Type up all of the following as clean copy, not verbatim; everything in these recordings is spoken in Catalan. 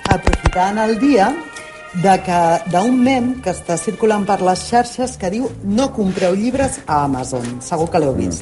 aprofitant el dia d'un mem que està circulant per les xarxes que diu no compreu llibres a Amazon. Segur que l'heu vist.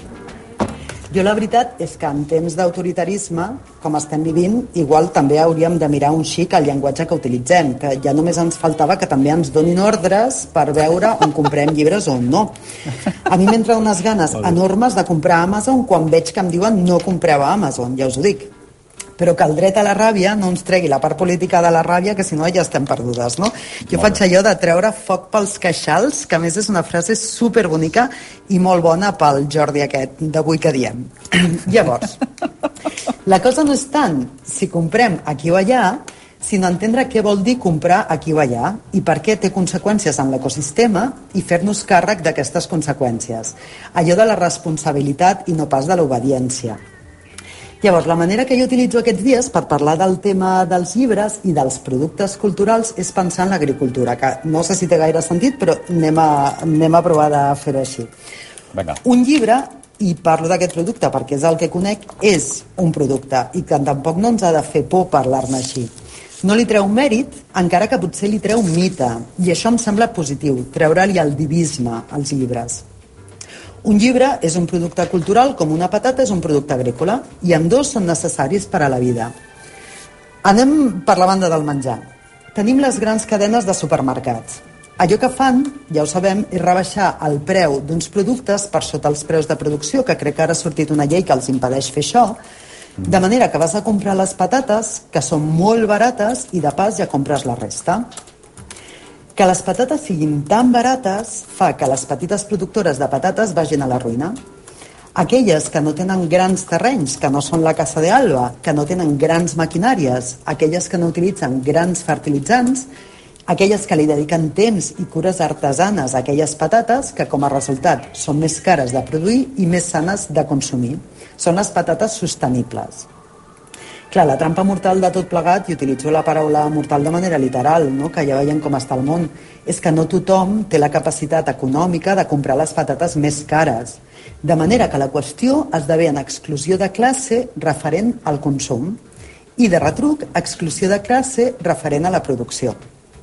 Jo la veritat és que en temps d'autoritarisme, com estem vivint, igual també hauríem de mirar un xic el llenguatge que utilitzem, que ja només ens faltava que també ens donin ordres per veure on comprem llibres o on no. A mi m'entra unes ganes enormes de comprar a Amazon quan veig que em diuen no compreu a Amazon, ja us ho dic. Però que el dret a la ràbia no ens tregui la part política de la ràbia, que si no ja estem perdudes, no? Jo faig allò de treure foc pels queixals, que a més és una frase superbonica i molt bona pel Jordi aquest d'avui que diem. Llavors, la cosa no és tant si comprem aquí o allà, sinó entendre què vol dir comprar aquí o allà i per què té conseqüències en l'ecosistema i fer-nos càrrec d'aquestes conseqüències. Allò de la responsabilitat i no pas de l'obediència. Llavors, la manera que jo utilitzo aquests dies per parlar del tema dels llibres i dels productes culturals és pensar en l'agricultura, que no sé si té gaire sentit, però anem a provar de fer-ho així. Vinga. Un llibre, i parlo d'aquest producte perquè és el que conec, és un producte i que tampoc no ens ha de fer por parlar-ne així. No li treu mèrit, encara que potser li treu mite, i això em sembla positiu, treure-li el divisme als llibres. Un llibre és un producte cultural com una patata és un producte agrícola i ambdós són necessaris per a la vida. Anem per la banda del menjar. Tenim les grans cadenes de supermercats. Allò que fan, ja ho sabem, és rebaixar el preu d'uns productes per sota els preus de producció, que crec que ara ha sortit una llei que els impedeix fer això, de manera que vas a comprar les patates, que són molt barates, i de pas ja compres la resta. Que les patates siguin tan barates fa que les petites productores de patates vagin a la ruïna. Aquelles que no tenen grans terrenys, que no són la Casa de Alba, que no tenen grans maquinàries, aquelles que no utilitzen grans fertilitzants, aquelles que li dediquen temps i cures artesanes a aquelles patates que com a resultat són més cares de produir i més sanes de consumir. Són les patates sostenibles. Clar, la trampa mortal de tot plegat, i utilitzo la paraula mortal de manera literal, no? Que ja veiem com està el món, és que no tothom té la capacitat econòmica de comprar les patates més cares. De manera que la qüestió esdevé en exclusió de classe referent al consum i de retruc exclusió de classe referent a la producció.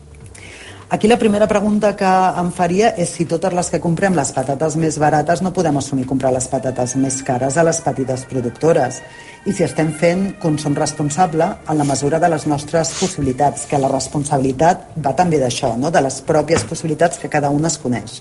Aquí la primera pregunta que em faria és si totes les que comprem les patates més barates no podem assumir comprar les patates més cares a les petites productores i si estem fent consum responsable en la mesura de les nostres possibilitats, que la responsabilitat va també d'això, no? De les pròpies possibilitats que cada un es coneix.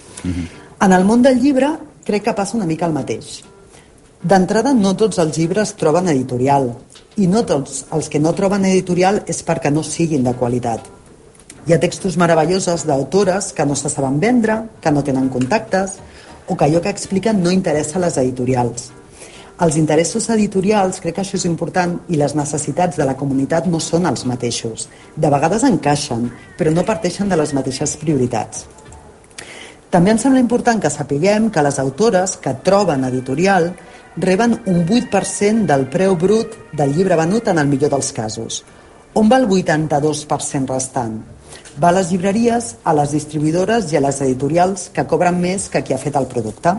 En el món del llibre crec que passa una mica el mateix. D'entrada, no tots els llibres troben editorial i no tots els que no troben editorial és perquè no siguin de qualitat. Hi ha textos meravellosos d'autores que no se saben vendre, que no tenen contactes o que allò que expliquen no interessa a les editorials. Els interessos editorials, crec que això és important, i les necessitats de la comunitat no són els mateixos. De vegades encaixen, però no parteixen de les mateixes prioritats. També em sembla important que sapiguem que les autores que troben editorial reben un 8% del preu brut del llibre venut en el millor dels casos. On va el 82% restant? Va a les llibreries, a les distribuïdores i a les editorials que cobren més que qui ha fet el producte.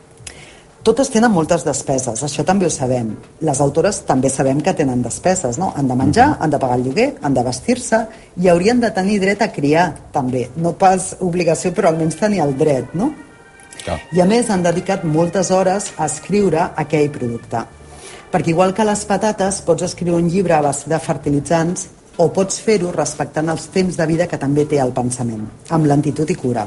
Totes tenen moltes despeses, això també ho sabem. Les autores també sabem que tenen despeses, no? Han de menjar, han de pagar el lloguer, han de vestir-se i haurien de tenir dret a criar, també. No pas obligació, però almenys tenir el dret, no? I a més han dedicat moltes hores a escriure aquell producte. Perquè igual que les patates, pots escriure un llibre a base de fertilitzants o pots fer-ho respectant els temps de vida que també té el pensament, amb lentitud i cura.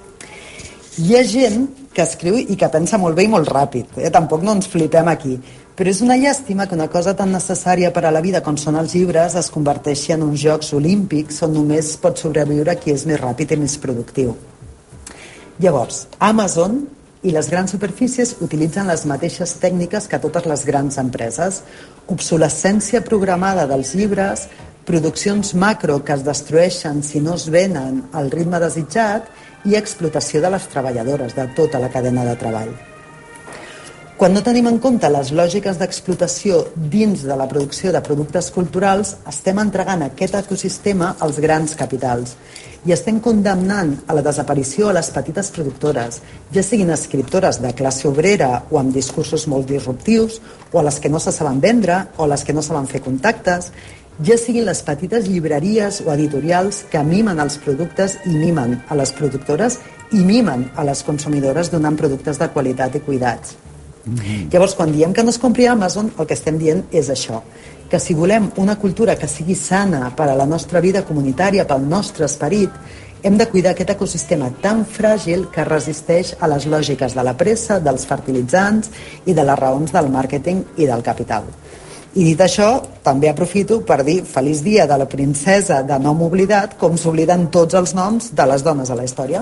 Hi ha gent que escriu i que pensa molt bé i molt ràpid, tampoc no ens flipem aquí, però és una llàstima que una cosa tan necessària per a la vida com són els llibres es converteixi en uns jocs olímpics on només pot sobreviure qui és més ràpid i més productiu. Llavors, Amazon i les grans superfícies utilitzen les mateixes tècniques que totes les grans empreses. Obsolescència programada dels llibres, produccions macro que es destrueixen si no es venen al ritme desitjat i explotació de les treballadores, de tota la cadena de treball. Quan no tenim en compte les lògiques d'explotació dins de la producció de productes culturals, estem entregant aquest ecosistema als grans capitals i estem condemnant a la desaparició a les petites productores, ja siguin escriptores de classe obrera o amb discursos molt disruptius, o a les que no se saben vendre, o a les que no saben fer contactes, ja siguin les petites llibreries o editorials que mimen els productes i mimen a les productores i mimen a les consumidores donant productes de qualitat i cuidats. Llavors, quan diem que no es compri a Amazon, el que estem dient és això, que si volem una cultura que sigui sana per a la nostra vida comunitària, pel nostre esperit, hem de cuidar aquest ecosistema tan fràgil que resisteix a les lògiques de la pressa, dels fertilitzants i de les raons del màrqueting i del capital. I dit això, també aprofito per dir feliç dia de la princesa de nom oblidat, com s'obliden tots els noms de les dones a la història.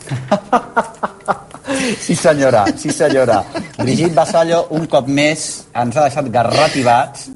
Sí senyora, sí senyora. Brigitte Vasallo un cop més ens ha deixat garrativats